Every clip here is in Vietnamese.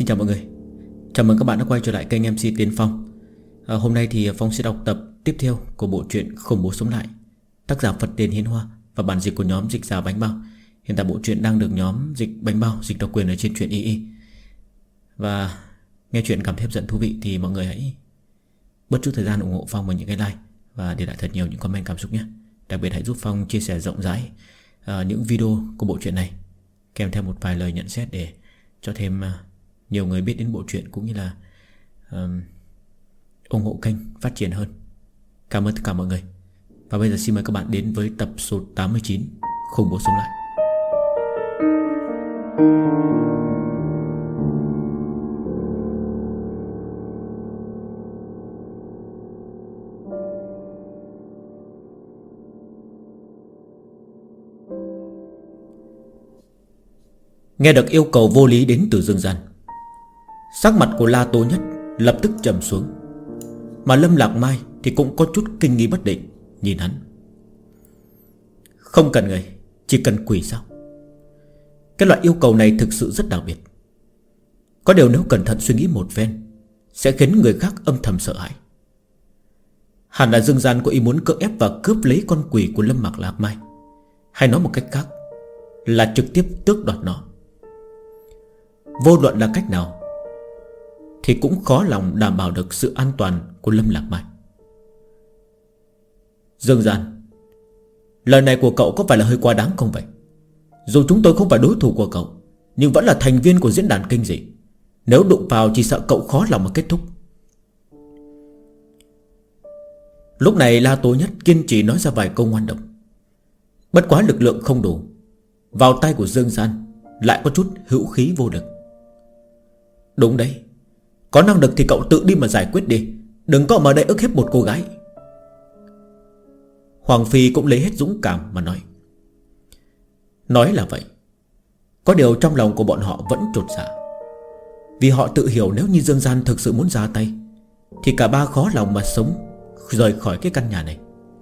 Xin chào mọi người. Chào mừng các bạn đã quay trở lại kênh MC Tiến Phong. Hôm nay thì Phong sẽ đọc tập tiếp theo của bộ truyện Khủng Bố Sống Lại, tác giả Phật Tiền Hiến Hoa và bản dịch của nhóm Dịch Giả Bánh Bao. Hiện tại bộ truyện đang được nhóm Dịch Bánh Bao dịch độc quyền ở trên truyện YY. Và nghe truyện cảm thấy hấp dẫn thú vị thì mọi người hãy bớt chút thời gian ủng hộ Phong bằng những cái like và để lại thật nhiều những comment cảm xúc nhé. Đặc biệt hãy giúp Phong chia sẻ rộng rãi những video của bộ truyện này, kèm theo một vài lời nhận xét để cho thêm nhiều người biết đến bộ truyện, cũng như là ủng hộ kênh phát triển hơn. Cảm ơn tất cả mọi người. Và bây giờ xin mời các bạn đến với tập số 89 Khủng Bố Sống Lại. Nghe được yêu cầu vô lý đến từ Dương Gian, sắc mặt của La Tố Nhất lập tức trầm xuống, mà Lâm Lạc Mai thì cũng có chút kinh nghi bất định nhìn hắn. Không cần người, chỉ cần quỷ sao? Cái loại yêu cầu này thực sự rất đặc biệt. Có điều nếu cẩn thận suy nghĩ một phen sẽ khiến người khác âm thầm sợ hãi. Hẳn là Dương Gian có ý muốn cưỡng ép và cướp lấy con quỷ của Lâm Lạc Mai, hay nói một cách khác là trực tiếp tước đoạt nó. Vô luận là cách nào thì cũng khó lòng đảm bảo được sự an toàn của Lâm Lạc Mai. Dương Gian, lời này của cậu có phải là hơi quá đáng không vậy? Dù chúng tôi không phải đối thủ của cậu, nhưng vẫn là thành viên của diễn đàn kinh dị. Nếu đụng vào chỉ sợ cậu khó lòng mà kết thúc. Lúc này La Tố Nhất kiên trì nói ra vài câu ngoan độc. Bất quá lực lượng không đủ, vào tay của Dương Gian lại có chút hữu khí vô lực. Đúng đấy, có năng lực thì cậu tự đi mà giải quyết đi, đừng có mà đây ức hiếp một cô gái. Hoàng Phi cũng lấy hết dũng cảm mà nói. Nói là vậy, có điều trong lòng của bọn họ vẫn chột dạ, vì họ tự hiểu nếu như Dương Gian thực sự muốn ra tay thì cả ba khó lòng mà sống rời khỏi cái căn nhà này.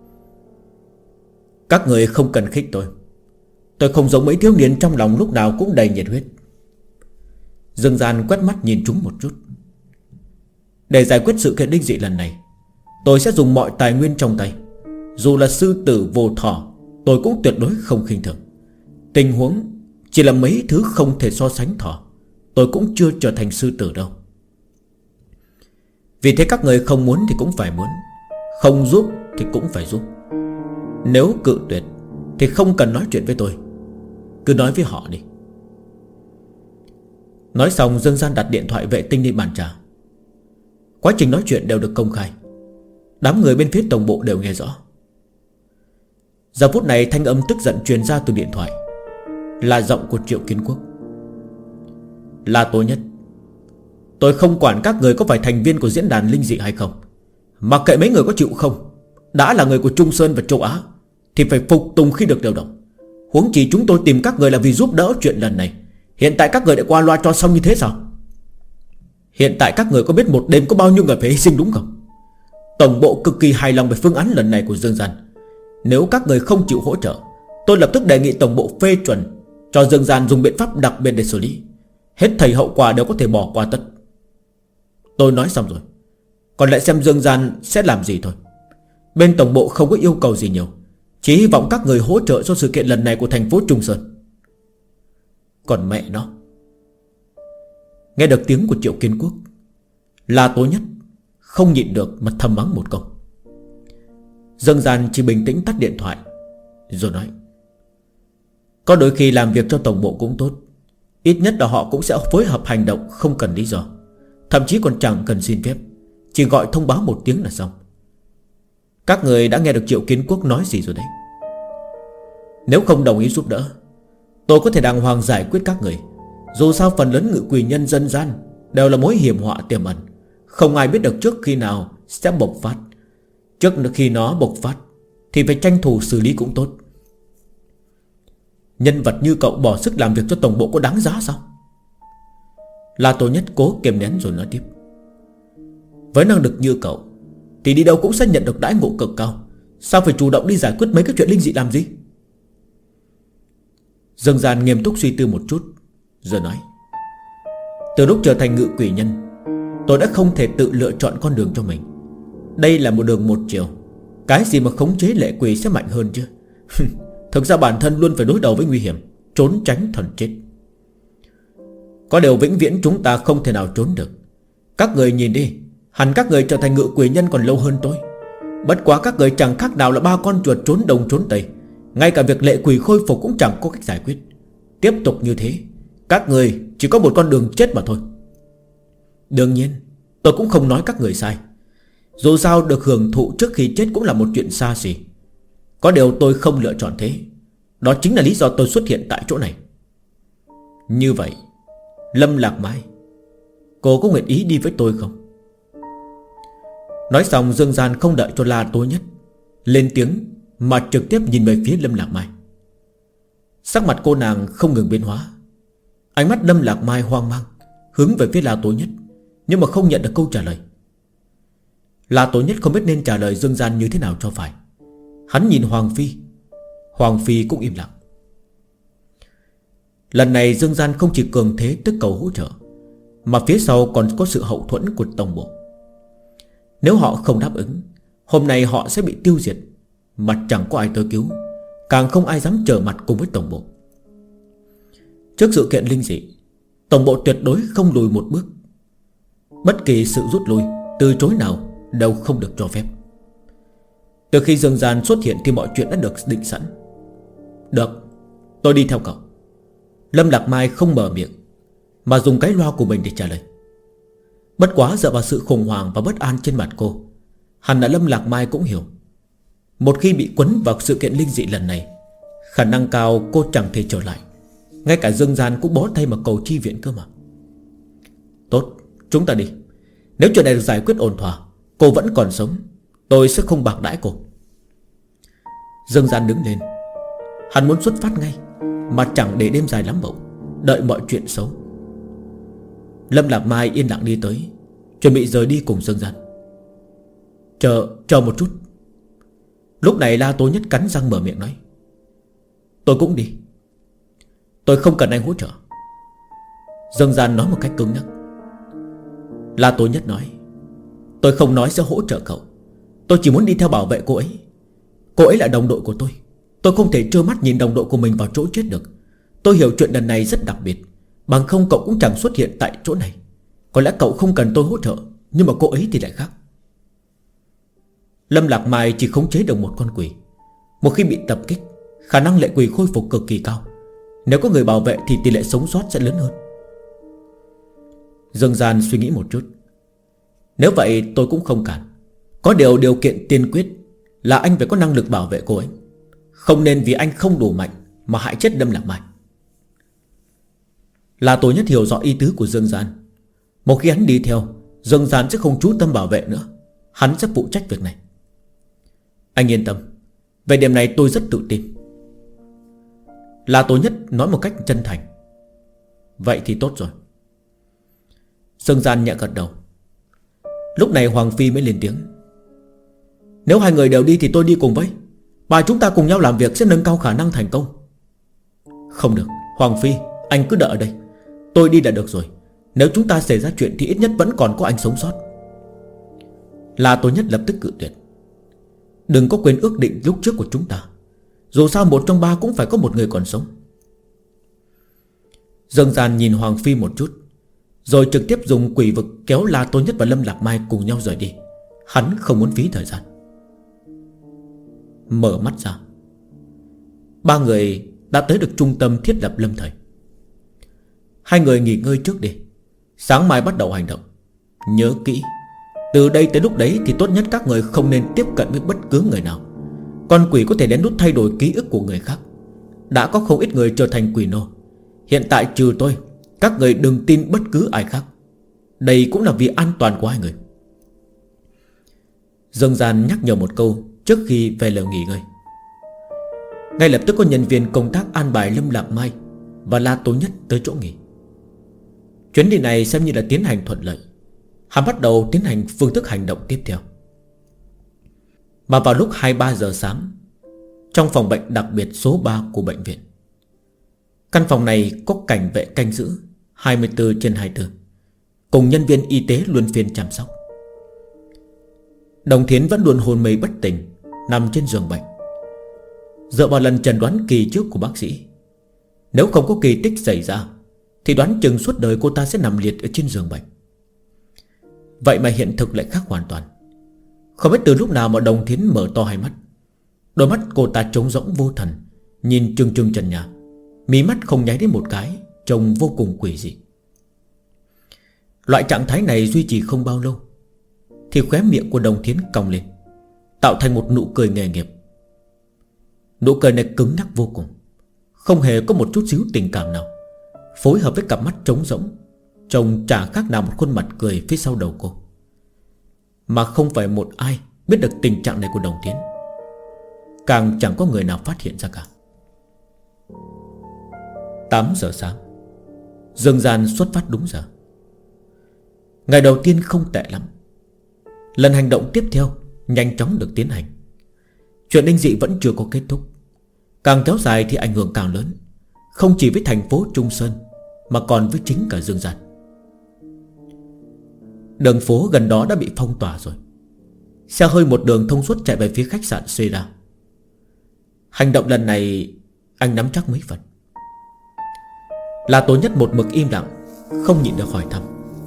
Các người không cần khích tôi không giống mấy thiếu niên trong lòng lúc nào cũng đầy nhiệt huyết. Dương Gian quét mắt nhìn chúng một chút. Để giải quyết sự kiện đinh dị lần này, tôi sẽ dùng mọi tài nguyên trong tay. Dù là sư tử vô thỏ, tôi cũng tuyệt đối không khinh thường. Tình huống chỉ là mấy thứ không thể so sánh thỏ, tôi cũng chưa trở thành sư tử đâu. Vì thế các người không muốn thì cũng phải muốn, không giúp thì cũng phải giúp. Nếu cự tuyệt thì không cần nói chuyện với tôi, cứ nói với họ đi. Nói xong, Dương Gian đặt điện thoại vệ tinh lên bàn trà. Quá trình nói chuyện đều được công khai, đám người bên phía tổng bộ đều nghe rõ. Giờ phút này thanh âm tức giận truyền ra từ điện thoại, là giọng của Triệu Kiến Quốc. La Tố Nhất, tôi không quản các người có phải thành viên của diễn đàn linh dị hay không, mặc kệ mấy người có chịu không, đã là người của Trung Sơn và châu Á thì phải phục tùng khi được điều động. Huống chi chúng tôi tìm các người là vì giúp đỡ chuyện lần này, hiện tại các người đã qua loa cho xong như thế sao? Hiện tại các người có biết một đêm có bao nhiêu người phải hy sinh đúng không? Tổng bộ cực kỳ hài lòng về phương án lần này của Dương Gian. Nếu các người không chịu hỗ trợ, tôi lập tức đề nghị tổng bộ phê chuẩn cho Dương Gian dùng biện pháp đặc biệt để xử lý. Hết thảy hậu quả đều có thể bỏ qua tất. Tôi nói xong rồi, còn lại xem Dương Gian sẽ làm gì thôi. Bên tổng bộ không có yêu cầu gì nhiều, chỉ hy vọng các người hỗ trợ cho sự kiện lần này của thành phố Trung Sơn. Còn mẹ nó. Nghe được tiếng của Triệu Kiến Quốc, La Tố Nhất không nhịn được mà thầm mắng một câu. Dương Gian chỉ bình tĩnh tắt điện thoại rồi nói. Có đôi khi làm việc cho tổng bộ cũng tốt, ít nhất là họ cũng sẽ phối hợp hành động không cần lý do, thậm chí còn chẳng cần xin phép, chỉ gọi thông báo một tiếng là xong. Các người đã nghe được Triệu Kiến Quốc nói gì rồi đấy. Nếu không đồng ý giúp đỡ, tôi có thể đàng hoàng giải quyết các người. Dù sao phần lớn ngự quỷ nhân dân gian đều là mối hiểm họa tiềm ẩn, không ai biết được trước khi nào sẽ bộc phát. Trước khi nó bộc phát thì phải tranh thủ xử lý cũng tốt. Nhân vật như cậu bỏ sức làm việc cho tổng bộ có đáng giá sao? La Tố Nhất cố kiềm nén rồi nói tiếp. Với năng lực như cậu thì đi đâu cũng sẽ nhận được đãi ngộ cực cao, sao phải chủ động đi giải quyết mấy cái chuyện linh dị làm gì? Dương Gian nghiêm túc suy tư một chút rồi nói. Từ lúc trở thành ngự quỷ nhân, tôi đã không thể tự lựa chọn con đường cho mình. Đây là một đường một chiều. Cái gì mà khống chế lệ quỷ sẽ mạnh hơn chứ? Thực ra bản thân luôn phải đối đầu với nguy hiểm, trốn tránh thần chết. Có điều vĩnh viễn chúng ta không thể nào trốn được. Các người nhìn đi, hẳn các người trở thành ngự quỷ nhân còn lâu hơn tôi. Bất quá các người chẳng khác nào là ba con chuột trốn đông trốn tây. Ngay cả việc lệ quỷ khôi phục cũng chẳng có cách giải quyết. Tiếp tục như thế, các người chỉ có một con đường chết mà thôi. Đương nhiên tôi cũng không nói các người sai. Dù sao được hưởng thụ trước khi chết cũng là một chuyện xa xỉ. Có điều tôi không lựa chọn thế. Đó chính là lý do tôi xuất hiện tại chỗ này. Như vậy, Lâm Lạc Mai, cô có nguyện ý đi với tôi không? Nói xong Dương Gian không đợi cho La Tố Nhất lên tiếng mà trực tiếp nhìn về phía Lâm Lạc Mai. Sắc mặt cô nàng không ngừng biến hóa. Ánh mắt Lâm Lạc Mai hoang mang hướng về phía La Tố Nhất, nhưng mà không nhận được câu trả lời. La Tố Nhất không biết nên trả lời Dương Gian như thế nào cho phải. Hắn nhìn Hoàng Phi. Hoàng Phi cũng im lặng. Lần này Dương Gian không chỉ cường thế tức cầu hỗ trợ, mà phía sau còn có sự hậu thuẫn của tổng bộ. Nếu họ không đáp ứng, hôm nay họ sẽ bị tiêu diệt, mà chẳng có ai tới cứu, càng không ai dám trở mặt cùng với tổng bộ. Trước sự kiện linh dị, tổng bộ tuyệt đối không lùi một bước. Bất kỳ sự rút lui, từ chối nào đều không được cho phép. Từ khi Dương Gian xuất hiện thì mọi chuyện đã được định sẵn. Được, tôi đi theo cậu. Lâm Lạc Mai không mở miệng, mà dùng cái loa của mình để trả lời. Bất quá dựa vào sự khủng hoảng và bất an trên mặt cô, hẳn là Lâm Lạc Mai cũng hiểu, một khi bị quấn vào sự kiện linh dị lần này, khả năng cao cô chẳng thể trở lại. Ngay cả Dương Gian cũng bó tay mà cầu chi viện cơ mà. Tốt, chúng ta đi. Nếu chuyện này được giải quyết ổn thỏa, cô vẫn còn sống, tôi sẽ không bạc đãi cô. Dương Gian đứng lên. Hắn muốn xuất phát ngay, mà chẳng để đêm dài lắm bậu, đợi mọi chuyện xấu. Lâm Lạc Mai yên lặng đi tới, chuẩn bị rời đi cùng Dương Gian. Chờ một chút. Lúc này La Tố Nhất cắn răng mở miệng nói, tôi cũng đi. Tôi không cần anh hỗ trợ. Dương Gian nói một cách cứng nhắc. La Tố Nhất nói, tôi không nói sẽ hỗ trợ cậu, tôi chỉ muốn đi theo bảo vệ cô ấy. Cô ấy là đồng đội của tôi không thể trơ mắt nhìn đồng đội của mình vào chỗ chết được. Tôi hiểu chuyện lần này rất đặc biệt, bằng không cậu cũng chẳng xuất hiện tại chỗ này. Có lẽ cậu không cần tôi hỗ trợ, nhưng mà cô ấy thì lại khác. Lâm Lạc Mai chỉ khống chế được một con quỷ. Một khi bị tập kích, khả năng lệ quỷ khôi phục cực kỳ cao. Nếu có người bảo vệ thì tỷ lệ sống sót sẽ lớn hơn. Dương Gian suy nghĩ một chút. Nếu vậy tôi cũng không cản. Có điều kiện tiên quyết là anh phải có năng lực bảo vệ cô ấy. Không nên vì anh không đủ mạnh mà hại chết Lâm Lạc Mai. La Tố Nhất hiểu rõ ý tứ của Dương Gian. Một khi hắn đi theo, Dương Gian sẽ không chú tâm bảo vệ nữa. Hắn sẽ phụ trách việc này. Anh yên tâm, về điểm này tôi rất tự tin. La Tố Nhất nói một cách chân thành. Vậy thì tốt rồi. Dương Gian nhẹ gật đầu. Lúc này Hoàng Phi mới lên tiếng. Nếu hai người đều đi thì tôi đi cùng với. Bà chúng ta cùng nhau làm việc sẽ nâng cao khả năng thành công. Không được, Hoàng Phi, anh cứ đợi ở đây. Tôi đi là được rồi. Nếu chúng ta xảy ra chuyện thì ít nhất vẫn còn có anh sống sót. La Tố Nhất lập tức cự tuyệt. Đừng có quên ước định lúc trước của chúng ta. Dù sao một trong ba cũng phải có một người còn sống. Dương Gian nhìn Hoàng Phi một chút, rồi trực tiếp dùng quỷ vực kéo La Tố Nhất và Lâm Lạc Mai cùng nhau rời đi. Hắn không muốn phí thời gian. Mở mắt ra, ba người đã tới được trung tâm thiết lập lâm thời. Hai người nghỉ ngơi trước đi, sáng mai bắt đầu hành động. Nhớ kỹ, từ đây tới lúc đấy thì tốt nhất các người không nên tiếp cận với bất cứ người nào. Con quỷ có thể lén lút thay đổi ký ức của người khác. Đã có không ít người trở thành quỷ nô. Hiện tại trừ tôi, các người đừng tin bất cứ ai khác. Đây cũng là vì an toàn của hai người. Dương Gian nhắc nhở một câu trước khi về lều nghỉ ngơi. Ngay lập tức có nhân viên công tác an bài Lâm Lạc Mai và La Tố Nhất tới chỗ nghỉ. Chuyến đi này xem như là tiến hành thuận lợi. Hắn bắt đầu tiến hành phương thức hành động tiếp theo. Mà vào lúc 2-3 giờ sáng, trong phòng bệnh đặc biệt số 3 của bệnh viện, căn phòng này có cảnh vệ canh giữ 24/24. cùng nhân viên y tế luân phiên chăm sóc. Đồng Thiến vẫn luôn hôn mê bất tỉnh, nằm trên giường bệnh. Dựa vào lần chẩn đoán kỳ trước của bác sĩ, nếu không có kỳ tích xảy ra thì đoán chừng suốt đời cô ta sẽ nằm liệt ở trên giường bệnh. Vậy mà hiện thực lại khác hoàn toàn. Không biết từ lúc nào mà Đồng Thiến mở to hai mắt. Đôi mắt cô ta trống rỗng vô thần, nhìn trừng trừng trần nhà, mí mắt không nháy đến một cái, trông vô cùng quỷ dị. Loại trạng thái này duy trì không bao lâu thì khóe miệng của Đồng Thiến cong lên, tạo thành một nụ cười nghề nghiệp. Nụ cười này cứng nhắc vô cùng, không hề có một chút xíu tình cảm nào, phối hợp với cặp mắt trống rỗng, trông chả khác nào một khuôn mặt cười phía sau đầu cô. Mà không phải một ai biết được tình trạng này của Đồng Thiến, càng chẳng có người nào phát hiện ra cả. 8 giờ sáng, Dương Gian xuất phát đúng giờ. Ngày đầu tiên không tệ lắm. Lần hành động tiếp theo nhanh chóng được tiến hành. Chuyện linh dị vẫn chưa có kết thúc, càng kéo dài thì ảnh hưởng càng lớn, không chỉ với thành phố Trung Sơn mà còn với chính cả Dương Gian. Đường phố gần đó đã bị phong tỏa rồi. Xe hơi một đường thông suốt chạy về phía khách sạn Sera. Hành động lần này anh nắm chắc mấy phần. Là Tố Nhất một mực im lặng, không nhịn được hỏi thăm.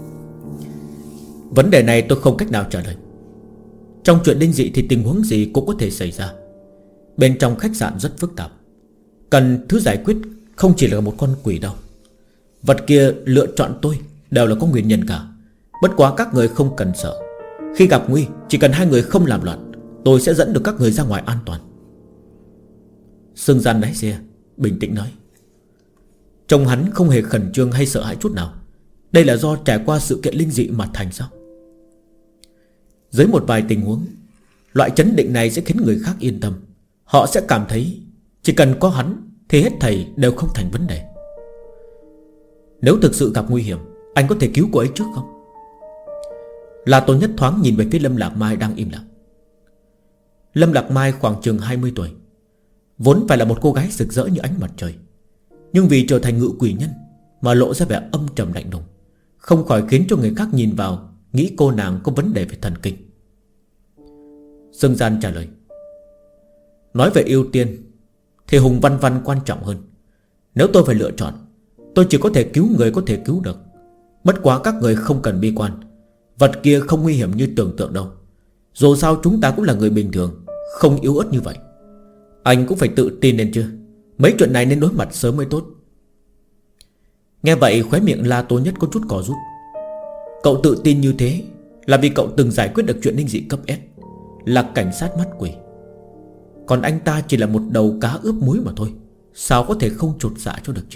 Vấn đề này tôi không cách nào trả lời. Trong chuyện linh dị thì tình huống gì cũng có thể xảy ra. Bên trong khách sạn rất phức tạp, cần thứ giải quyết không chỉ là một con quỷ đâu. Vật kia lựa chọn tôi đều là có nguyên nhân cả. Bất quá các người không cần sợ. Khi gặp nguy, chỉ cần hai người không làm loạn, tôi sẽ dẫn được các người ra ngoài an toàn. Sương Gian lái xe bình tĩnh nói. Trông hắn không hề khẩn trương hay sợ hãi chút nào. Đây là do trải qua sự kiện linh dị mà thành sao? Dưới một vài tình huống, loại chấn định này sẽ khiến người khác yên tâm. Họ sẽ cảm thấy chỉ cần có hắn thì hết thảy đều không thành vấn đề. Nếu thực sự gặp nguy hiểm, anh có thể cứu cô ấy trước không? Là Tôn Nhất thoáng nhìn về phía Lâm Lạc Mai đang im lặng. Lâm Lạc Mai khoảng chừng 20 tuổi, vốn phải là một cô gái rực rỡ như ánh mặt trời, nhưng vì trở thành ngự quỷ nhân mà lộ ra vẻ âm trầm lạnh lùng, không khỏi khiến cho người khác nhìn vào nghĩ cô nàng có vấn đề về thần kinh. Dương Gian trả lời. Nói về ưu tiên thì Hùng Văn Văn quan trọng hơn. Nếu tôi phải lựa chọn, tôi chỉ có thể cứu người có thể cứu được. Bất quá các người không cần bi quan. Vật kia không nguy hiểm như tưởng tượng đâu. Dù sao chúng ta cũng là người bình thường, không yếu ớt như vậy. Anh cũng phải tự tin lên chứ. Mấy chuyện này nên đối mặt sớm mới tốt. Nghe vậy khóe miệng La Tố Nhất có chút cò rút. Cậu tự tin như thế là vì cậu từng giải quyết được chuyện linh dị cấp S, là cảnh sát mắt quỷ. Còn anh ta chỉ là một đầu cá ướp muối mà thôi, sao có thể không chột dạ cho được chứ?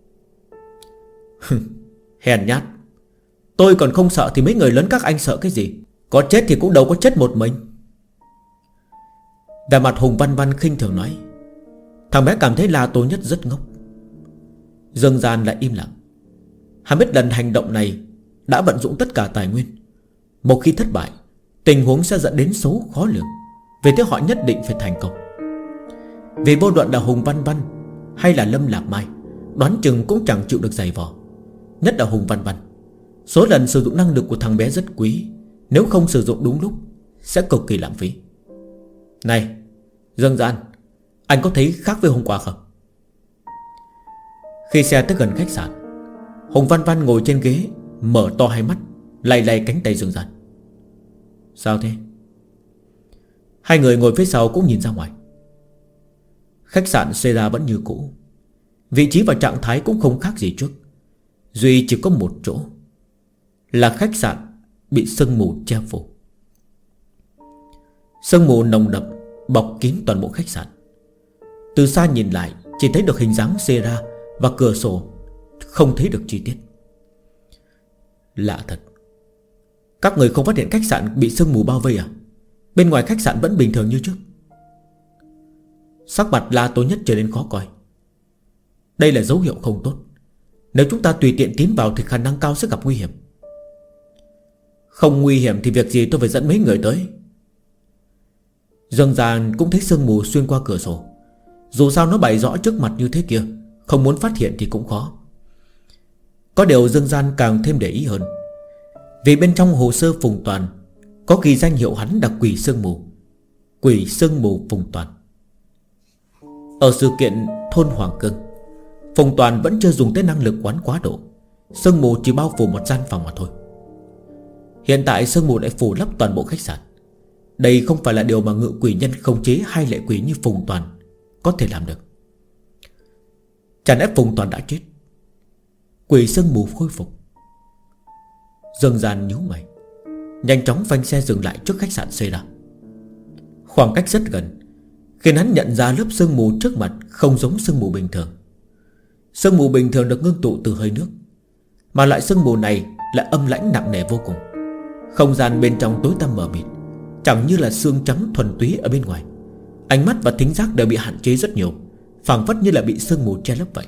Hèn nhát. Tôi còn không sợ thì mấy người lớn các anh sợ cái gì? Có chết thì cũng đâu có chết một mình. Vẻ mặt Hùng Văn Văn khinh thường nói. Thằng bé cảm thấy La Tố Nhất rất ngốc. Dương Gian lại im lặng. Hắn biết lần hành động này đã vận dụng tất cả tài nguyên. Một khi thất bại, tình huống sẽ dẫn đến xấu khó lường. Vì thế họ nhất định phải thành công. Vì vô luận là Hùng Văn Văn hay là Lâm Lạc Mai, đoán chừng cũng chẳng chịu được giày vò. Nhất là Hùng Văn Văn. Số lần sử dụng năng lực của thằng bé rất quý, nếu không sử dụng đúng lúc sẽ cực kỳ lãng phí. Này Dương Gian, anh có thấy khác với hôm qua không? Khi xe tới gần khách sạn, Hùng Văn Văn ngồi trên ghế, mở to hai mắt, lay lay cánh tay Dương Gian. Sao thế? Hai người ngồi phía sau cũng nhìn ra ngoài. Khách sạn Sera vẫn như cũ, vị trí và trạng thái cũng không khác gì trước. Duy chỉ có một chỗ là khách sạn bị sương mù che phủ. Sương mù nồng đậm bọc kín toàn bộ khách sạn. Từ xa nhìn lại chỉ thấy được hình dáng Sera và cửa sổ, không thấy được chi tiết. Lạ thật. Các người không phát hiện khách sạn bị sương mù bao vây à? Bên ngoài khách sạn vẫn bình thường như trước. Sắc mặt La Tố Nhất trở nên khó coi. Đây là dấu hiệu không tốt. Nếu chúng ta tùy tiện tiến vào thì khả năng cao sẽ gặp nguy hiểm. Không nguy hiểm thì việc gì tôi phải dẫn mấy người tới. Dương Gian cũng thấy sương mù xuyên qua cửa sổ. Dù sao nó bày rõ trước mặt như thế kia, không muốn phát hiện thì cũng khó. Có điều Dương Gian càng thêm để ý hơn. Vì bên trong hồ sơ Phùng Toàn có ghi danh hiệu hắn là Quỷ Sương Mù. Quỷ Sương Mù Phùng Toàn. Ở sự kiện thôn Hoàng Cương, Phùng Toàn vẫn chưa dùng tới năng lực quán quá độ. Sương mù chỉ bao phủ một gian phòng mà thôi. Hiện tại sương mù lại phủ lấp toàn bộ khách sạn. Đây không phải là điều mà ngự quỷ nhân khống chế hai lệ quỷ như Phùng Toàn có thể làm được. Chẳng lẽ Phùng Toàn đã chết? Quỷ sương mù khôi phục. Dương Gian nhíu mày, nhanh chóng phanh xe dừng lại trước khách sạn xây ra. Khoảng cách rất gần, khiến hắn nhận ra lớp sương mù trước mặt không giống sương mù bình thường. Sương mù bình thường được ngưng tụ từ hơi nước, mà loại sương mù này lại âm lãnh nặng nề vô cùng. Không gian bên trong tối tăm mờ mịt, chẳng như là xương trắng thuần túy ở bên ngoài. Ánh mắt và thính giác đều bị hạn chế rất nhiều, phảng phất như là bị sương mù che lấp vậy.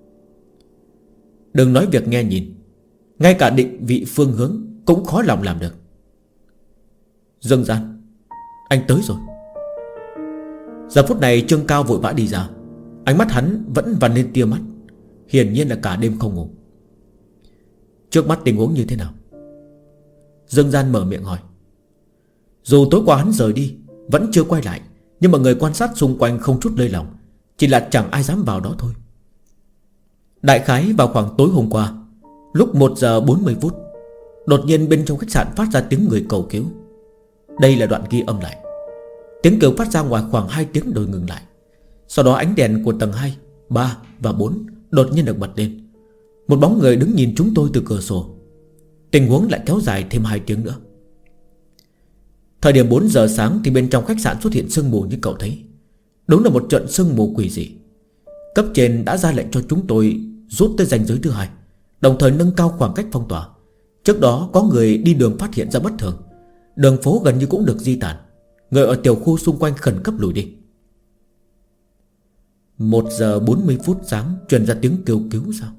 Đừng nói việc nghe nhìn, ngay cả định vị phương hướng cũng khó lòng làm được. Dương Gian, anh tới rồi. Giờ phút này Trương Cao vội vã đi ra. Ánh mắt hắn vẫn vằn lên tia mắt, hiển nhiên là cả đêm không ngủ. Trước mắt tình huống như thế nào? Dương Gian mở miệng hỏi. Dù tối qua hắn rời đi, vẫn chưa quay lại, nhưng mà người quan sát xung quanh không chút lơi lòng, chỉ là chẳng ai dám vào đó thôi. Đại khái vào khoảng tối hôm qua, lúc 1 giờ 40 phút, đột nhiên bên trong khách sạn phát ra tiếng người cầu cứu. Đây là đoạn ghi âm lại. Tiếng kêu phát ra ngoài khoảng 2 tiếng rồi ngừng lại. Sau đó ánh đèn của tầng 2, 3 và 4 đột nhiên được bật lên. Một bóng người đứng nhìn chúng tôi từ cửa sổ. Tình huống lại kéo dài thêm 2 tiếng nữa. Thời điểm 4 giờ sáng thì bên trong khách sạn xuất hiện sương mù như cậu thấy. Đúng là một trận sương mù quỷ dị. Cấp trên đã ra lệnh cho chúng tôi rút tới ranh giới thứ 2, đồng thời nâng cao khoảng cách phong tỏa. Trước đó có người đi đường phát hiện ra bất thường, đường phố gần như cũng được di tản. Người ở tiểu khu xung quanh khẩn cấp lùi đi. 1 giờ 40 phút sáng truyền ra tiếng kêu cứu sao?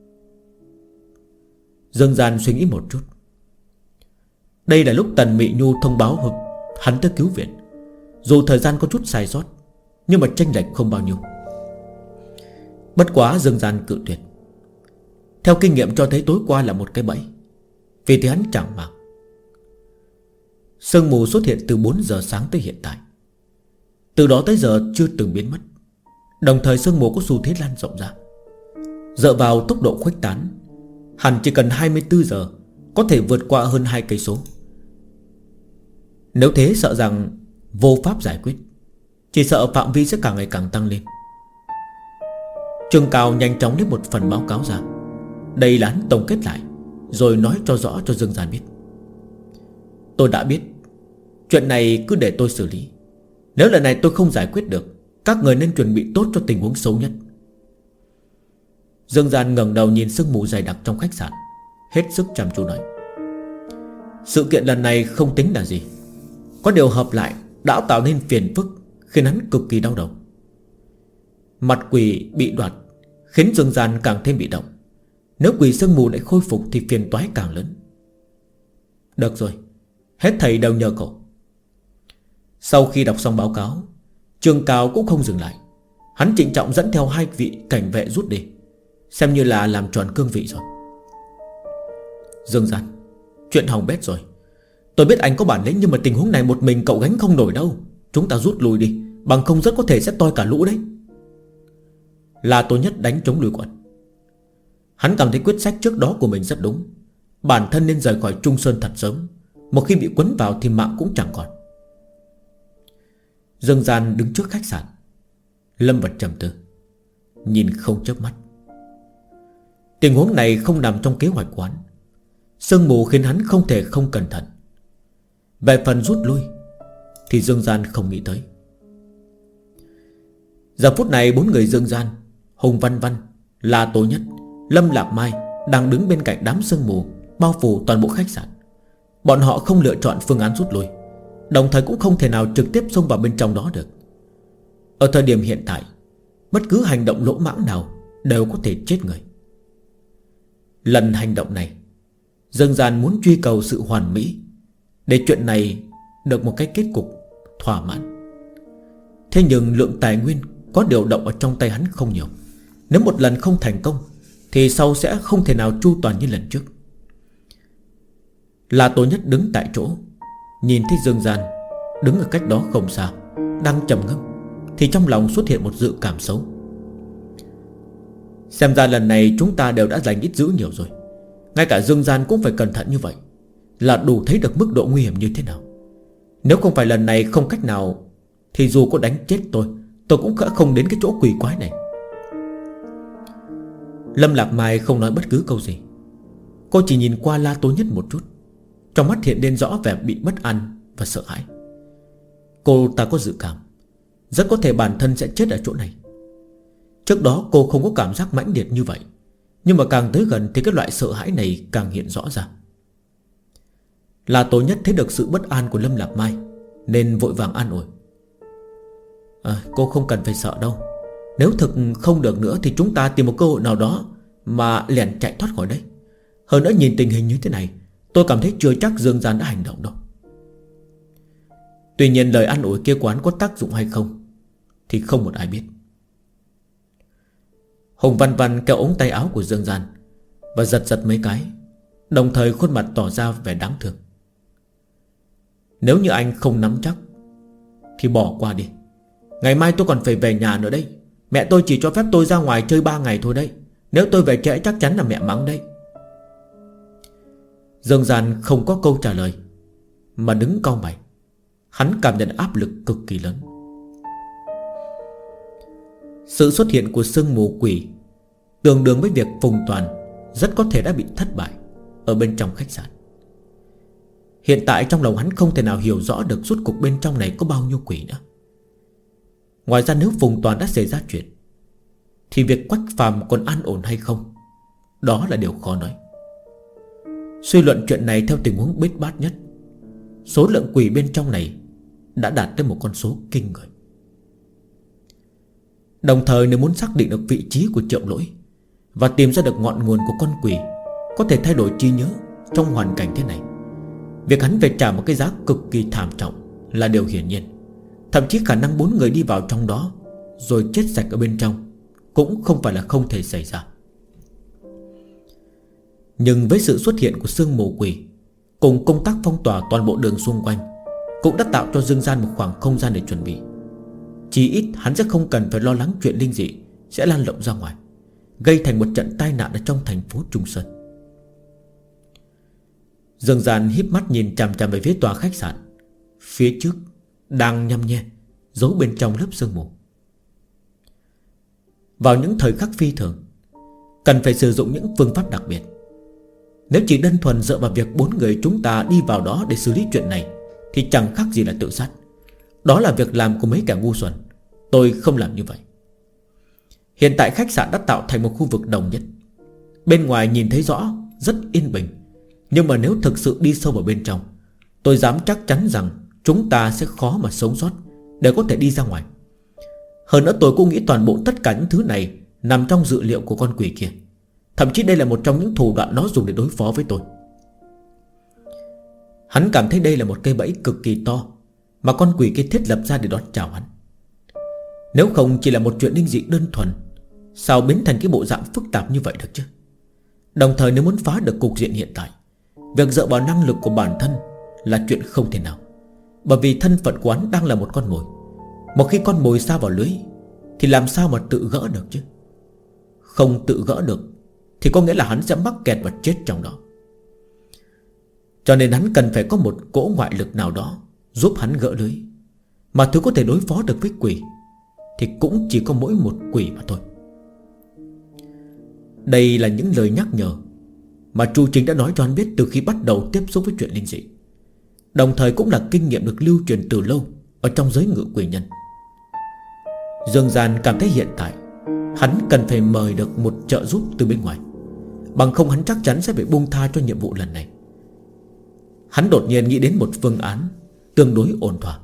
Dương Gian suy nghĩ một chút. Đây là lúc Tần Mị Nhu thông báo hắn tới cứu viện. Dù thời gian có chút sai sót, nhưng mà chênh lệch không bao nhiêu. Bất quá Dương Gian cự tuyệt. Theo kinh nghiệm cho thấy tối qua là một cái bẫy, vì thế hắn chẳng màng. Sương mù xuất hiện từ 4 giờ sáng tới hiện tại, từ đó tới giờ chưa từng biến mất. Đồng thời sương mù có xu thế lan rộng ra. Dựa vào tốc độ khuếch tán, hẳn chỉ cần 24 giờ có thể vượt qua hơn 2 cây số. Nếu thế sợ rằng vô pháp giải quyết, chỉ sợ phạm vi sẽ càng ngày càng tăng lên. Trương Cao nhanh chóng lấy một phần báo cáo ra. Đây là hắn tổng kết lại, rồi nói cho rõ cho Dương Gian biết. Tôi đã biết, chuyện này cứ để tôi xử lý. Nếu lần này tôi không giải quyết được, các người nên chuẩn bị tốt cho tình huống xấu nhất. Dương Gian ngẩng đầu nhìn sương mù dày đặc trong khách sạn, hết sức chăm chú nói. Sự kiện lần này không tính là gì, có điều hợp lại đã tạo nên phiền phức, khiến hắn cực kỳ đau đầu. Mặt quỷ bị đoạt khiến Dương Gian càng thêm bị động. Nếu quỷ sương mù lại khôi phục thì phiền toái càng lớn. Được rồi, hết thầy đều nhờ cậu. Sau khi đọc xong báo cáo, Trương Cao cũng không dừng lại. Hắn trịnh trọng dẫn theo 2 vị cảnh vệ rút đi, xem như là làm tròn cương vị rồi. Dương Gian, chuyện hỏng bét rồi. Tôi biết anh có bản lĩnh, nhưng mà tình huống này một mình cậu gánh không nổi đâu. Chúng ta rút lui đi, bằng không rất có thể sẽ toi cả lũ đấy. Là Tô Nhất đánh chống lùi quận. Hắn cảm thấy quyết sách trước đó của mình rất đúng. Bản thân nên rời khỏi Trung Sơn thật sớm. Một khi bị quấn vào thì mạng cũng chẳng còn. Dương Gian đứng trước khách sạn, lâm vào trầm tư, nhìn không chớp mắt. Tình huống này không nằm trong kế hoạch quán. Sương mù khiến hắn không thể không cẩn thận. Về phần rút lui thì Dương Gian không nghĩ tới. Giờ phút này 4 người Dương Gian, Hùng Văn Văn, La Tố Nhất, Lâm Lạc Mai đang đứng bên cạnh đám sương mù bao phủ toàn bộ khách sạn. Bọn họ không lựa chọn phương án rút lui, đồng thời cũng không thể nào trực tiếp xông vào bên trong đó được. Ở thời điểm hiện tại, bất cứ hành động lỗ mãng nào đều có thể chết người. Lần hành động này, Dương Gian muốn truy cầu sự hoàn mỹ, để chuyện này được một cái kết cục thỏa mãn. Thế nhưng lượng tài nguyên có điều động ở trong tay hắn không nhiều. Nếu một lần không thành công thì sau sẽ không thể nào chu toàn như lần trước. La Tố Nhất đứng tại chỗ, nhìn thấy Dương Gian đứng ở cách đó không xa, đang trầm ngâm, thì trong lòng xuất hiện một dự cảm xấu. Xem ra lần này chúng ta đều đã giành ít dữ nhiều rồi. Ngay cả Dương Gian cũng phải cẩn thận như vậy, là đủ thấy được mức độ nguy hiểm như thế nào. Nếu không phải lần này không cách nào, thì dù có đánh chết tôi cũng không đến cái chỗ quỷ quái này. Lâm Lạc Mai không nói bất cứ câu gì. Cô chỉ nhìn qua La Tố Nhất một chút, trong mắt hiện lên rõ vẻ bị bất an và sợ hãi. Cô ta có dự cảm rất có thể bản thân sẽ chết ở chỗ này. Trước đó cô không có cảm giác mãnh liệt như vậy, nhưng mà càng tới gần thì cái loại sợ hãi này càng hiện rõ ra. La Tố Nhất thấy được sự bất an của Lâm Lạc Mai, nên vội vàng an ủi. Cô không cần phải sợ đâu. Nếu thực không được nữa thì chúng ta tìm một cơ hội nào đó mà lẻn chạy thoát khỏi đây. Hơn nữa nhìn tình hình như thế này, tôi cảm thấy chưa chắc Dương Gian đã hành động đâu. Tuy nhiên lời an ủi kia quán có tác dụng hay không thì không một ai biết. Hùng Văn Văn kéo ống tay áo của Dương Gian và giật giật mấy cái, đồng thời khuôn mặt tỏ ra vẻ đáng thương. Nếu như anh không nắm chắc thì bỏ qua đi. Ngày mai tôi còn phải về nhà nữa đấy. Mẹ tôi chỉ cho phép tôi ra ngoài chơi 3 ngày thôi đấy. Nếu tôi về trễ chắc chắn là mẹ mắng đấy. Dương Gian không có câu trả lời, mà đứng cau mày. Hắn cảm nhận áp lực cực kỳ lớn. Sự xuất hiện của sương mù quỷ tương đương với việc Phùng Toàn rất có thể đã bị thất bại ở bên trong khách sạn. Hiện tại trong lòng hắn không thể nào hiểu rõ được rốt cuộc bên trong này có bao nhiêu quỷ nữa. Ngoài ra nếu Phùng Toàn đã xảy ra chuyện thì việc Quách Phàm còn an ổn hay không, đó là điều khó nói. Suy luận chuyện này theo tình huống bết bát nhất, số lượng quỷ bên trong này đã đạt tới một con số kinh người. Đồng thời nếu muốn xác định được vị trí của Triệu Lỗi và tìm ra được ngọn nguồn của con quỷ có thể thay đổi trí nhớ trong hoàn cảnh thế này, việc hắn phải trả một cái giá cực kỳ thảm trọng là điều hiển nhiên. Thậm chí khả năng 4 người đi vào trong đó rồi chết sạch ở bên trong cũng không phải là không thể xảy ra. Nhưng với sự xuất hiện của sương mù quỷ cùng công tác phong tỏa toàn bộ đường xung quanh, cũng đã tạo cho Dương Gian một khoảng không gian để chuẩn bị. Chỉ ít hắn sẽ không cần phải lo lắng chuyện linh dị sẽ lan rộng ra ngoài, gây thành một trận tai nạn ở trong thành phố Trung Sơn. Dương Gian híp mắt nhìn chằm chằm về phía tòa khách sạn. Phía trước đang nhăm nhe giấu bên trong lớp sương mù. Vào những thời khắc phi thường, cần phải sử dụng những phương pháp đặc biệt. Nếu chỉ đơn thuần dựa vào việc 4 người chúng ta đi vào đó để xử lý chuyện này thì chẳng khác gì là tự sát. Đó là việc làm của mấy kẻ ngu xuẩn. Tôi không làm như vậy. Hiện tại khách sạn đã tạo thành một khu vực đồng nhất. Bên ngoài nhìn thấy rõ rất yên bình, nhưng mà nếu thực sự đi sâu vào bên trong, tôi dám chắc chắn rằng chúng ta sẽ khó mà sống sót để có thể đi ra ngoài. Hơn nữa tôi cũng nghĩ toàn bộ tất cả những thứ này nằm trong dự liệu của con quỷ kia. Thậm chí đây là một trong những thủ đoạn nó dùng để đối phó với tôi. Hắn cảm thấy đây là một cây bẫy cực kỳ to mà con quỷ kia thiết lập ra để đón chào hắn. Nếu không chỉ là một chuyện linh dị đơn thuần, sao biến thành cái bộ dạng phức tạp như vậy được chứ? Đồng thời nếu muốn phá được cục diện hiện tại, việc dựa vào năng lực của bản thân là chuyện không thể nào. Bởi vì thân phận của hắn đang là một con mồi. Một khi con mồi sa vào lưới thì làm sao mà tự gỡ được chứ? Không tự gỡ được thì có nghĩa là hắn sẽ mắc kẹt và chết trong đó. Cho nên hắn cần phải có một cỗ ngoại lực nào đó giúp hắn gỡ lưới. Mà thứ có thể đối phó được với quỷ thì cũng chỉ có mỗi một quỷ mà thôi. Đây là những lời nhắc nhở mà Chu Chính đã nói cho hắn biết từ khi bắt đầu tiếp xúc với chuyện linh dị. Đồng thời cũng là kinh nghiệm được lưu truyền từ lâu ở trong giới ngự quỷ nhân. Dương Gian cảm thấy hiện tại hắn cần phải mời được một trợ giúp từ bên ngoài, bằng không hắn chắc chắn sẽ bị buông tha cho nhiệm vụ lần này. Hắn đột nhiên nghĩ đến một phương án tương đối ổn thỏa.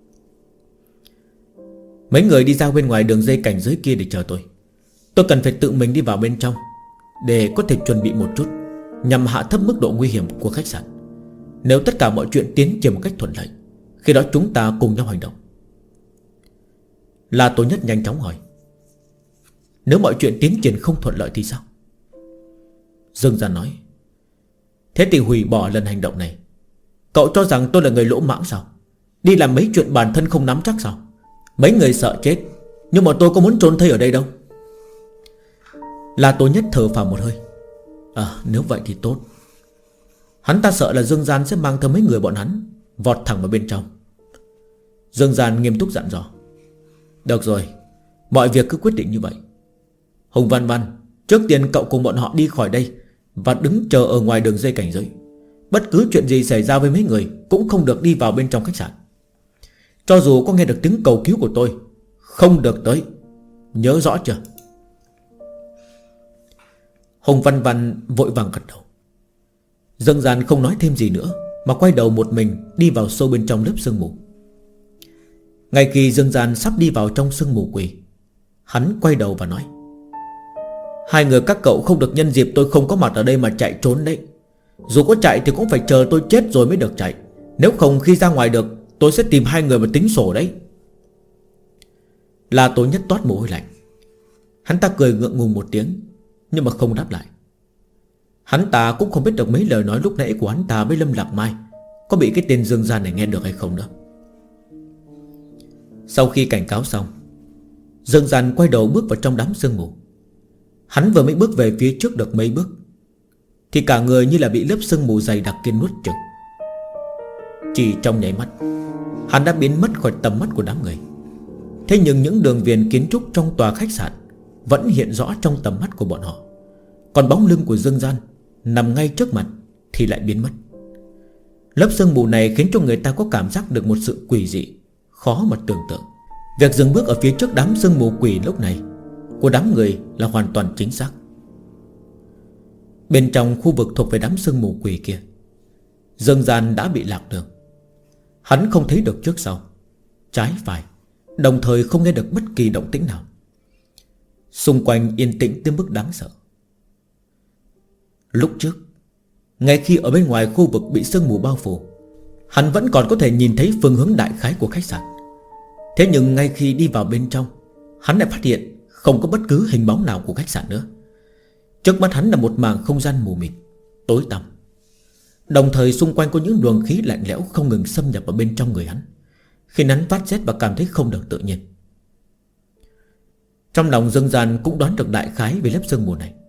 Mấy người đi ra bên ngoài đường dây cảnh giới kia để chờ tôi. Tôi cần phải tự mình đi vào bên trong để có thể chuẩn bị một chút, nhằm hạ thấp mức độ nguy hiểm của khách sạn. Nếu tất cả mọi chuyện tiến triển một cách thuận lợi, khi đó chúng ta cùng nhau hành động. La Tố Nhất nhanh chóng hỏi. Nếu mọi chuyện tiến triển không thuận lợi thì sao? Dương Gian nói. Thế thì hủy bỏ lần hành động này. Cậu cho rằng tôi là người lỗ mãng sao? Đi làm mấy chuyện bản thân không nắm chắc sao? Mấy người sợ chết, nhưng mà tôi có muốn trốn thây ở đây đâu. La Tố Nhất thở phào một hơi. Nếu vậy thì tốt. Hắn ta sợ là Dương Gian sẽ mang theo mấy người bọn hắn vọt thẳng vào bên trong. Dương Gian nghiêm túc dặn dò. Được rồi, mọi việc cứ quyết định như vậy. Hùng Văn Văn, trước tiên cậu cùng bọn họ đi khỏi đây và đứng chờ ở ngoài đường dây cảnh giới. Bất cứ chuyện gì xảy ra với mấy người cũng không được đi vào bên trong khách sạn. Cho dù có nghe được tiếng cầu cứu của tôi, không được tới. Nhớ rõ chưa? Hùng Văn Văn vội vàng gật đầu. Dương Gian không nói thêm gì nữa, mà quay đầu một mình đi vào sâu bên trong lớp sương mù. Ngay khi Dương Gian sắp đi vào trong sương mù quỷ, hắn quay đầu và nói: hai người các cậu không được nhân dịp tôi không có mặt ở đây mà chạy trốn đấy. Dù có chạy thì cũng phải chờ tôi chết rồi mới được chạy. Nếu không khi ra ngoài được, tôi sẽ tìm hai người mà tính sổ đấy. La Tố Nhất toát mồ hôi lạnh. Hắn ta cười ngượng ngùng một tiếng, nhưng mà không đáp lại. Hắn ta cũng không biết được mấy lời nói lúc nãy của hắn ta với Lâm Lạc Mai có bị cái tên Dương Gian này nghe được hay không nữa. Sau khi cảnh cáo xong, Dương Gian quay đầu bước vào trong đám sương mù. Hắn vừa mới bước về phía trước được mấy bước thì cả người như là bị lớp sương mù dày đặc kia nuốt chửng. Chỉ trong nháy mắt, hắn đã biến mất khỏi tầm mắt của đám người. Thế nhưng những đường viền kiến trúc trong tòa khách sạn vẫn hiện rõ trong tầm mắt của bọn họ. Còn bóng lưng của Dương Gian nằm ngay trước mặt thì lại biến mất. Lớp sương mù này khiến cho người ta có cảm giác được một sự quỷ dị, khó mà tưởng tượng. Việc dừng bước ở phía trước đám sương mù quỷ lúc này của đám người là hoàn toàn chính xác. Bên trong khu vực thuộc về đám sương mù quỷ kia, Dương Gian đã bị lạc đường. Hắn không thấy được trước sau, trái phải, đồng thời không nghe được bất kỳ động tĩnh nào. Xung quanh yên tĩnh tới mức đáng sợ. Lúc trước, ngay khi ở bên ngoài khu vực bị sương mù bao phủ, hắn vẫn còn có thể nhìn thấy phương hướng đại khái của khách sạn. Thế nhưng ngay khi đi vào bên trong, hắn lại phát hiện không có bất cứ hình bóng nào của khách sạn nữa. Trước mắt hắn là một mảng không gian mù mịt, tối tăm. Đồng thời xung quanh có những luồng khí lạnh lẽo không ngừng xâm nhập vào bên trong người hắn, khiến hắn phát rét và cảm thấy không được tự nhiên. Trong lòng Dương Gian cũng đoán được đại khái về lớp sương mù này.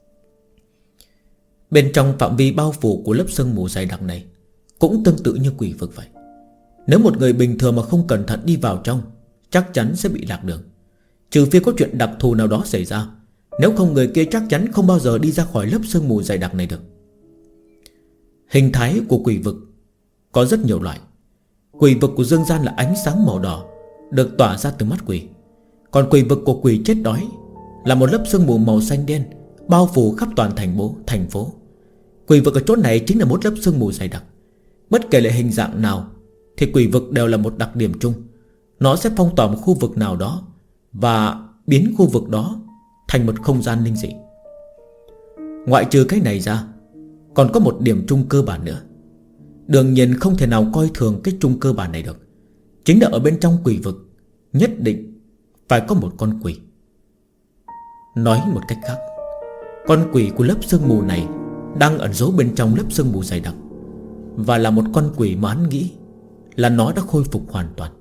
Bên trong phạm vi bao phủ của lớp sương mù dày đặc này cũng tương tự như quỷ vực vậy. Nếu một người bình thường mà không cẩn thận đi vào trong, chắc chắn sẽ bị lạc đường. Trừ phi có chuyện đặc thù nào đó xảy ra, nếu không người kia chắc chắn không bao giờ đi ra khỏi lớp sương mù dày đặc này được. Hình thái của quỷ vực có rất nhiều loại. Quỷ vực của Dương Gian là ánh sáng màu đỏ được tỏa ra từ mắt quỷ. Còn quỷ vực của quỷ chết đói là một lớp sương mù màu xanh đen bao phủ khắp toàn thành phố. Quỷ vực ở chỗ này chính là một lớp sương mù dày đặc. Bất kể là hình dạng nào thì quỷ vực đều là một đặc điểm chung. Nó sẽ phong tỏa một khu vực nào đó và biến khu vực đó thành một không gian linh dị. Ngoại trừ cái này ra, còn có một điểm chung cơ bản nữa. Đương nhiên không thể nào coi thường cái chung cơ bản này được. Chính là ở bên trong quỷ vực nhất định phải có một con quỷ. Nói một cách khác, con quỷ của lớp sương mù này đang ẩn giấu bên trong lớp sương mù dày đặc, và là một con quỷ mà hắn nghĩ là nó đã khôi phục hoàn toàn.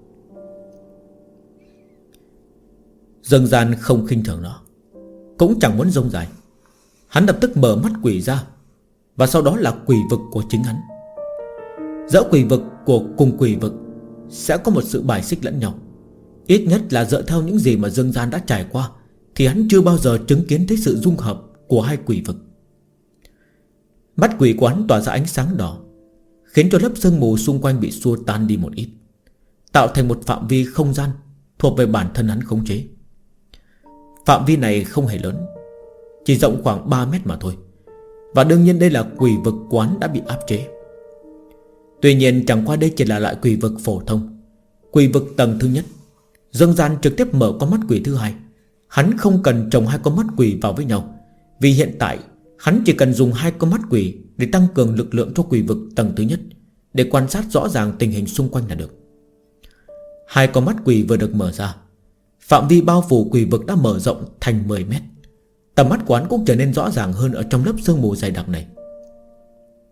Dương Gian không khinh thường nó, cũng chẳng muốn rông dài. Hắn lập tức mở mắt quỷ ra, và sau đó là quỷ vực của chính hắn. Giữa quỷ vực của cùng quỷ vực sẽ có một sự bài xích lẫn nhau. Ít nhất là dựa theo những gì mà Dương Gian đã trải qua, thì hắn chưa bao giờ chứng kiến thấy sự dung hợp của hai quỷ vực. Mắt quỷ của hắn tỏa ra ánh sáng đỏ, khiến cho lớp sương mù xung quanh bị xua tan đi một ít, tạo thành một phạm vi không gian thuộc về bản thân hắn khống chế. Phạm vi này không hề lớn, chỉ rộng khoảng 3 mét mà thôi. Và đương nhiên đây là quỷ vực quán đã bị áp chế. Tuy nhiên chẳng qua đây chỉ là loại quỷ vực phổ thông. Quỷ vực tầng thứ nhất, Dương Gian trực tiếp mở con mắt quỷ thứ hai. Hắn không cần trồng hai con mắt quỷ vào với nhau, vì hiện tại hắn chỉ cần dùng hai con mắt quỷ để tăng cường lực lượng cho quỷ vực tầng thứ nhất, để quan sát rõ ràng tình hình xung quanh là được. Hai con mắt quỷ vừa được mở ra, phạm vi bao phủ quỷ vực đã mở rộng thành 10 mét. Tầm mắt quán cũng trở nên rõ ràng hơn ở trong lớp sương mù dày đặc này.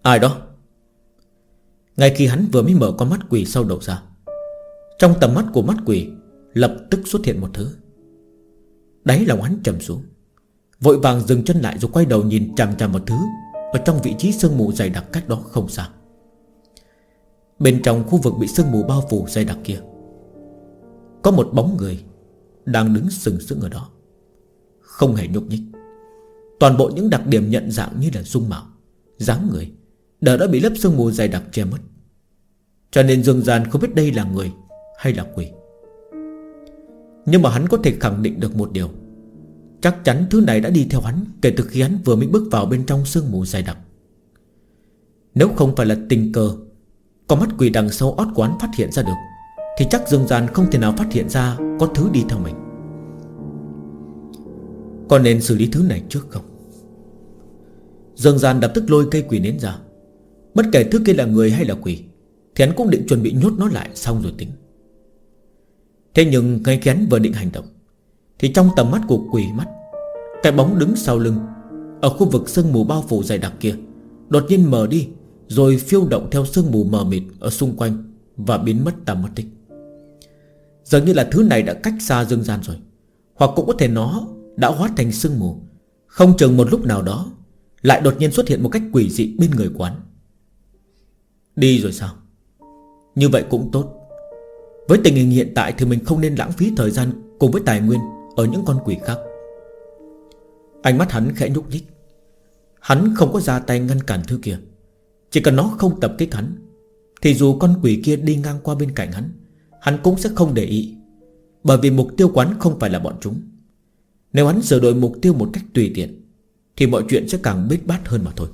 Ai đó? Ngay khi hắn vừa mới mở con mắt quỷ sau đầu ra, trong tầm mắt của mắt quỷ lập tức xuất hiện một thứ. Đáy lòng hắn trầm xuống, vội vàng dừng chân lại rồi quay đầu nhìn chằm chằm một thứ ở trong vị trí sương mù dày đặc cách đó không xa. Bên trong khu vực bị sương mù bao phủ dày đặc kia, có một bóng người đang đứng sừng sững ở đó, không hề nhúc nhích. Toàn bộ những đặc điểm nhận dạng như là dung mạo, dáng người đều đã bị lớp sương mù dày đặc che mất, cho nên Dương Gian không biết đây là người hay là quỷ. Nhưng mà hắn có thể khẳng định được một điều: chắc chắn thứ này đã đi theo hắn kể từ khi hắn vừa mới bước vào bên trong sương mù dày đặc. Nếu không phải là tình cờ con mắt quỷ đằng sau ót của hắn phát hiện ra được, thì chắc Dương Gian không thể nào phát hiện ra có thứ đi theo mình. Có nên xử lý thứ này trước không? Dương Gian lập tức lôi cây quỷ nến ra. Bất kể thứ kia là người hay là quỷ thì hắn cũng định chuẩn bị nhốt nó lại xong rồi tính. Thế nhưng ngay khi hắn vừa định hành động thì trong tầm mắt của quỷ mắt, cái bóng đứng sau lưng ở khu vực sương mù bao phủ dày đặc kia đột nhiên mờ đi, rồi phiêu động theo sương mù mờ mịt ở xung quanh và biến mất tăm mất tích. Dường như là thứ này đã cách xa Dương Gian rồi, hoặc cũng có thể nó đã hóa thành sương mù, không chừng một lúc nào đó lại đột nhiên xuất hiện một cách quỷ dị bên người quán. Đi rồi sao? Như vậy cũng tốt. Với tình hình hiện tại thì mình không nên lãng phí thời gian cùng với tài nguyên ở những con quỷ khác. Ánh mắt hắn khẽ nhúc nhích. Hắn không có ra tay ngăn cản thứ kia. Chỉ cần nó không tập kích hắn thì dù con quỷ kia đi ngang qua bên cạnh hắn cũng sẽ không để ý, bởi vì mục tiêu quán không phải là bọn chúng. Nếu hắn sửa đổi mục tiêu một cách tùy tiện thì mọi chuyện sẽ càng bết bát hơn mà thôi.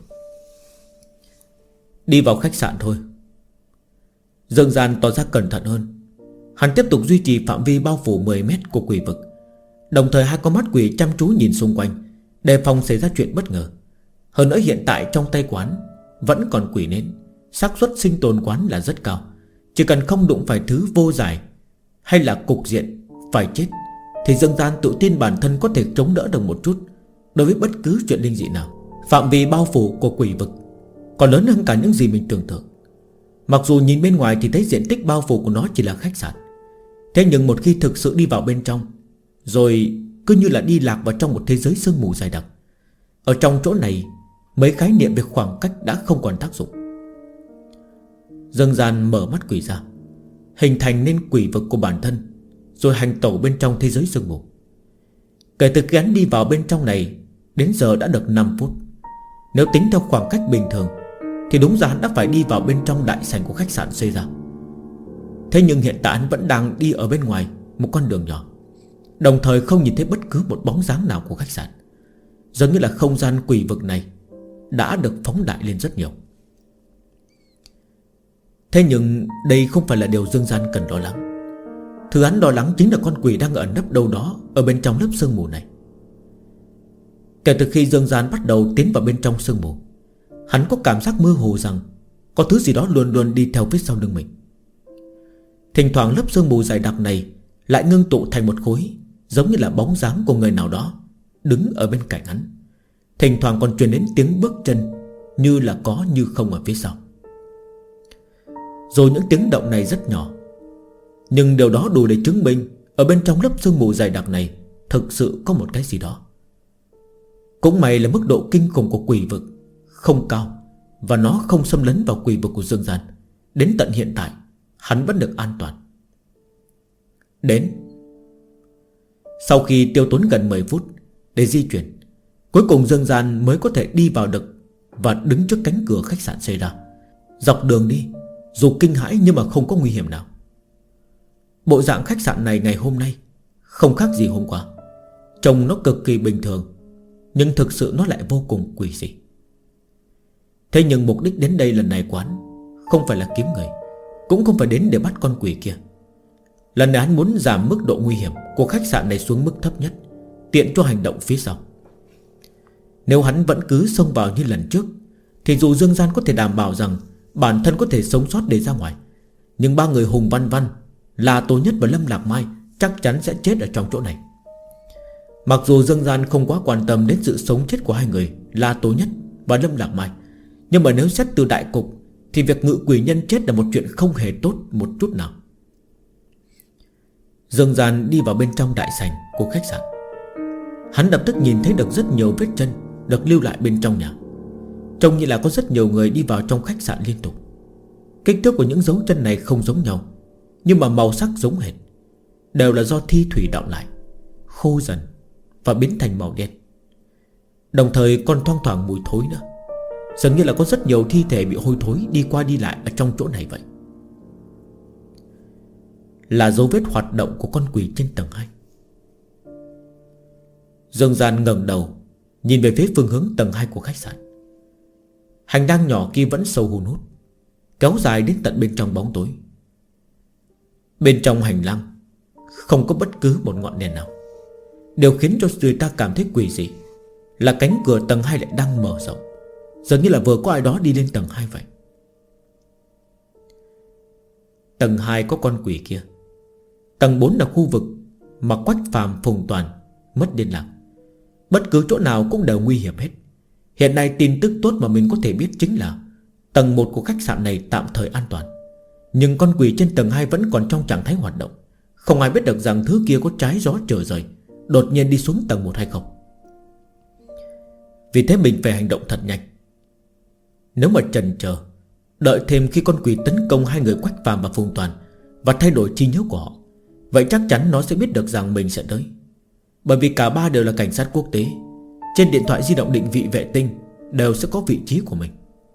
Đi vào khách sạn thôi. Dương Gian tỏ ra cẩn thận hơn. Hắn tiếp tục duy trì phạm vi bao phủ 10 mét của quỷ vực, đồng thời hai con mắt quỷ chăm chú nhìn xung quanh, đề phòng xảy ra chuyện bất ngờ. Hơn nữa hiện tại trong tay quán vẫn còn quỷ nến, xác suất sinh tồn quán là rất cao. Chỉ cần không đụng phải thứ vô giải hay là cục diện phải chết thì Dương Gian tự tin bản thân có thể chống đỡ được một chút đối với bất cứ chuyện linh dị nào. Phạm vi bao phủ của quỷ vực còn lớn hơn cả những gì mình tưởng tượng. Mặc dù nhìn bên ngoài thì thấy diện tích bao phủ của nó chỉ là khách sạn, thế nhưng một khi thực sự đi vào bên trong rồi cứ như là đi lạc vào trong một thế giới sương mù dày đặc. Ở trong chỗ này mấy khái niệm về khoảng cách đã không còn tác dụng. Dương Gian mở mắt quỷ ra, hình thành nên quỷ vực của bản thân, rồi hành tẩu bên trong thế giới sương mù. Kể từ khi hắn đi vào bên trong này đến giờ đã được 5 phút. Nếu tính theo khoảng cách bình thường thì đúng ra hắn đã phải đi vào bên trong đại sảnh của khách sạn xây ra. Thế nhưng hiện tại hắn vẫn đang đi ở bên ngoài một con đường nhỏ, đồng thời không nhìn thấy bất cứ một bóng dáng nào của khách sạn. Giống như là không gian quỷ vực này đã được phóng đại lên rất nhiều. Thế nhưng đây không phải là điều Dương Gian cần lo lắng. Thứ hắn lo lắng chính là con quỷ đang ẩn nấp đâu đó ở bên trong lớp sương mù này. Kể từ khi Dương Gian bắt đầu tiến vào bên trong sương mù, hắn có cảm giác mơ hồ rằng có thứ gì đó luôn luôn đi theo phía sau lưng mình. Thỉnh thoảng lớp sương mù dày đặc này lại ngưng tụ thành một khối, giống như là bóng dáng của người nào đó đứng ở bên cạnh hắn. Thỉnh thoảng còn truyền đến tiếng bước chân như là có như không ở phía sau. Rồi những tiếng động này rất nhỏ, nhưng điều đó đủ để chứng minh ở bên trong lớp sương mù dày đặc này thực sự có một cái gì đó. Cũng may là mức độ kinh khủng của quỷ vực không cao, và nó không xâm lấn vào quỷ vực của Dương Gian. Đến tận hiện tại hắn vẫn được an toàn. Đến. Sau khi tiêu tốn gần 10 phút để di chuyển, cuối cùng Dương Gian mới có thể đi vào được và đứng trước cánh cửa khách sạn xây ra. Dọc đường đi dù kinh hãi nhưng mà không có nguy hiểm nào. Bộ dạng khách sạn này ngày hôm nay không khác gì hôm qua. Trông nó cực kỳ bình thường, nhưng thực sự nó lại vô cùng quỷ dị. Thế nhưng mục đích đến đây lần này quán không phải là kiếm người, cũng không phải đến để bắt con quỷ kia. Lần này hắn muốn giảm mức độ nguy hiểm của khách sạn này xuống mức thấp nhất, tiện cho hành động phía sau. Nếu hắn vẫn cứ xông vào như lần trước thì dù Dương Gian có thể đảm bảo rằng bản thân có thể sống sót để ra ngoài, nhưng ba người Hùng Văn Văn, La Tố Nhất và Lâm Lạc Mai chắc chắn sẽ chết ở trong chỗ này. Mặc dù Dương Gian không quá quan tâm đến sự sống chết của hai người La Tố Nhất và Lâm Lạc Mai, Nhưng mà nếu xét từ đại cục thì việc ngự quỷ nhân chết là một chuyện không hề tốt một chút nào. Dương Gian đi vào bên trong đại sảnh của khách sạn. Hắn lập tức nhìn thấy được rất nhiều vết chân được lưu lại bên trong nhà. Trông như là có rất nhiều người đi vào trong khách sạn liên tục. Kích thước của những dấu chân này không giống nhau, nhưng mà màu sắc giống hệt. Đều là do thi thủy đọng lại, khô dần và biến thành màu đen. Đồng thời còn thoang thoảng mùi thối nữa. Dường như là có rất nhiều thi thể bị hôi thối đi qua đi lại ở trong chỗ này vậy. Là dấu vết hoạt động của con quỷ trên tầng 2. Dương Gian ngẩng đầu nhìn về phía phương hướng tầng 2 của khách sạn. Hành lang nhỏ kia vẫn sâu hun hút, kéo dài đến tận bên trong bóng tối. Bên trong hành lang không có bất cứ một ngọn đèn nào. Điều khiến cho người ta cảm thấy quỷ dị là cánh cửa tầng 2 lại đang mở rộng, dường như là vừa có ai đó đi lên tầng 2 vậy. Tầng 2 có con quỷ kia. Tầng 4 là khu vực mà Quách Phàm, Phùng Toàn mất liên lạc. Bất cứ chỗ nào cũng đều nguy hiểm hết. Hiện nay tin tức tốt mà mình có thể biết chính là tầng 1 của khách sạn này tạm thời an toàn. Nhưng con quỷ trên tầng 2 vẫn còn trong trạng thái hoạt động. Không ai biết được rằng thứ kia có trái gió trở rời, đột nhiên đi xuống tầng 1 hay không. Vì thế mình phải hành động thật nhanh. Nếu mà chần chờ đợi thêm khi con quỷ tấn công hai người Quách Phàm và Phùng Toàn và thay đổi trí nhớ của họ, vậy chắc chắn nó sẽ biết được rằng mình sẽ tới. Bởi vì cả ba đều là cảnh sát quốc tế. Trên điện thoại di động định vị vệ tinh đều sẽ có vị trí của mình.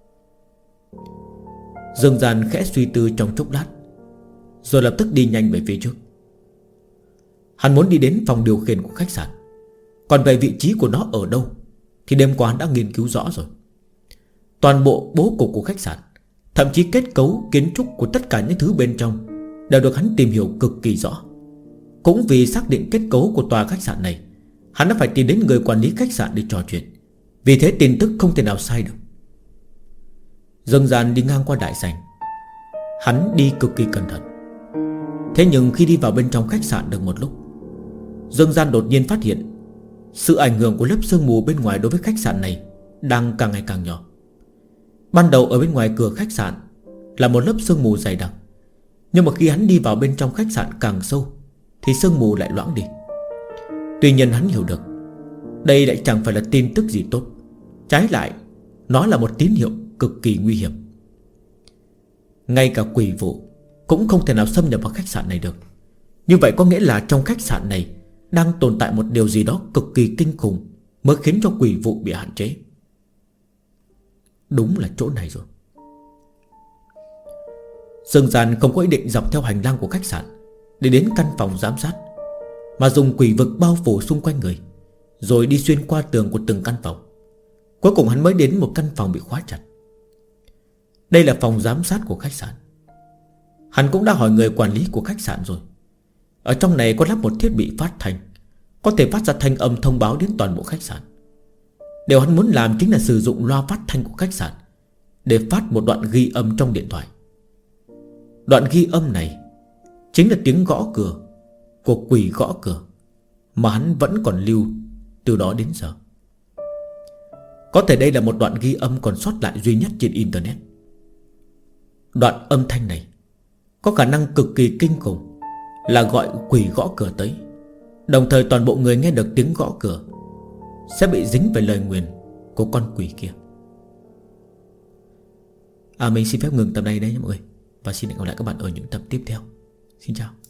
Dương Gian khẽ suy tư trong chốc lát, rồi lập tức đi nhanh về phía trước. Hắn muốn đi đến phòng điều khiển của khách sạn. Còn về vị trí của nó ở đâu thì đêm qua hắn đã nghiên cứu rõ rồi. Toàn bộ bố cục của khách sạn, thậm chí kết cấu kiến trúc của tất cả những thứ bên trong đều được hắn tìm hiểu cực kỳ rõ. Cũng vì xác định kết cấu của tòa khách sạn này, hắn đã phải tìm đến người quản lý khách sạn để trò chuyện. Vì thế tin tức không thể nào sai được. Dương Gian đi ngang qua đại sảnh. Hắn đi cực kỳ cẩn thận. Thế nhưng khi đi vào bên trong khách sạn được một lúc, Dương Gian đột nhiên phát hiện sự ảnh hưởng của lớp sương mù bên ngoài đối với khách sạn này đang càng ngày càng nhỏ. Ban đầu ở bên ngoài cửa khách sạn là một lớp sương mù dày đặc, nhưng mà khi hắn đi vào bên trong khách sạn càng sâu thì sương mù lại loãng đi. Tuy nhiên hắn hiểu được đây lại chẳng phải là tin tức gì tốt. Trái lại, nó là một tín hiệu cực kỳ nguy hiểm. Ngay cả quỷ vụ cũng không thể nào xâm nhập vào khách sạn này được. Như vậy có nghĩa là trong khách sạn này đang tồn tại một điều gì đó cực kỳ kinh khủng mới khiến cho quỷ vụ bị hạn chế. Đúng là chỗ này rồi. Dương Gian không có ý định dọc theo hành lang của khách sạn để đến căn phòng giám sát, mà dùng quỷ vực bao phủ xung quanh người, rồi đi xuyên qua tường của từng căn phòng. Cuối cùng hắn mới đến một căn phòng bị khóa chặt. Đây là phòng giám sát của khách sạn. Hắn cũng đã hỏi người quản lý của khách sạn rồi. Ở trong này có lắp một thiết bị phát thanh, có thể phát ra thanh âm thông báo đến toàn bộ khách sạn. Điều hắn muốn làm chính là sử dụng loa phát thanh của khách sạn để phát một đoạn ghi âm trong điện thoại. Đoạn ghi âm này chính là tiếng gõ cửa của quỷ gõ cửa mà hắn vẫn còn lưu từ đó đến giờ. Có thể đây là một đoạn ghi âm còn sót lại duy nhất trên Internet. Đoạn âm thanh này có khả năng cực kỳ kinh khủng, là gọi quỷ gõ cửa tới. Đồng thời toàn bộ người nghe được tiếng gõ cửa sẽ bị dính về lời nguyền của con quỷ kia. Mình xin phép ngừng tập này đấy nha mọi người, và xin hẹn gặp lại các bạn ở những tập tiếp theo. Xin chào.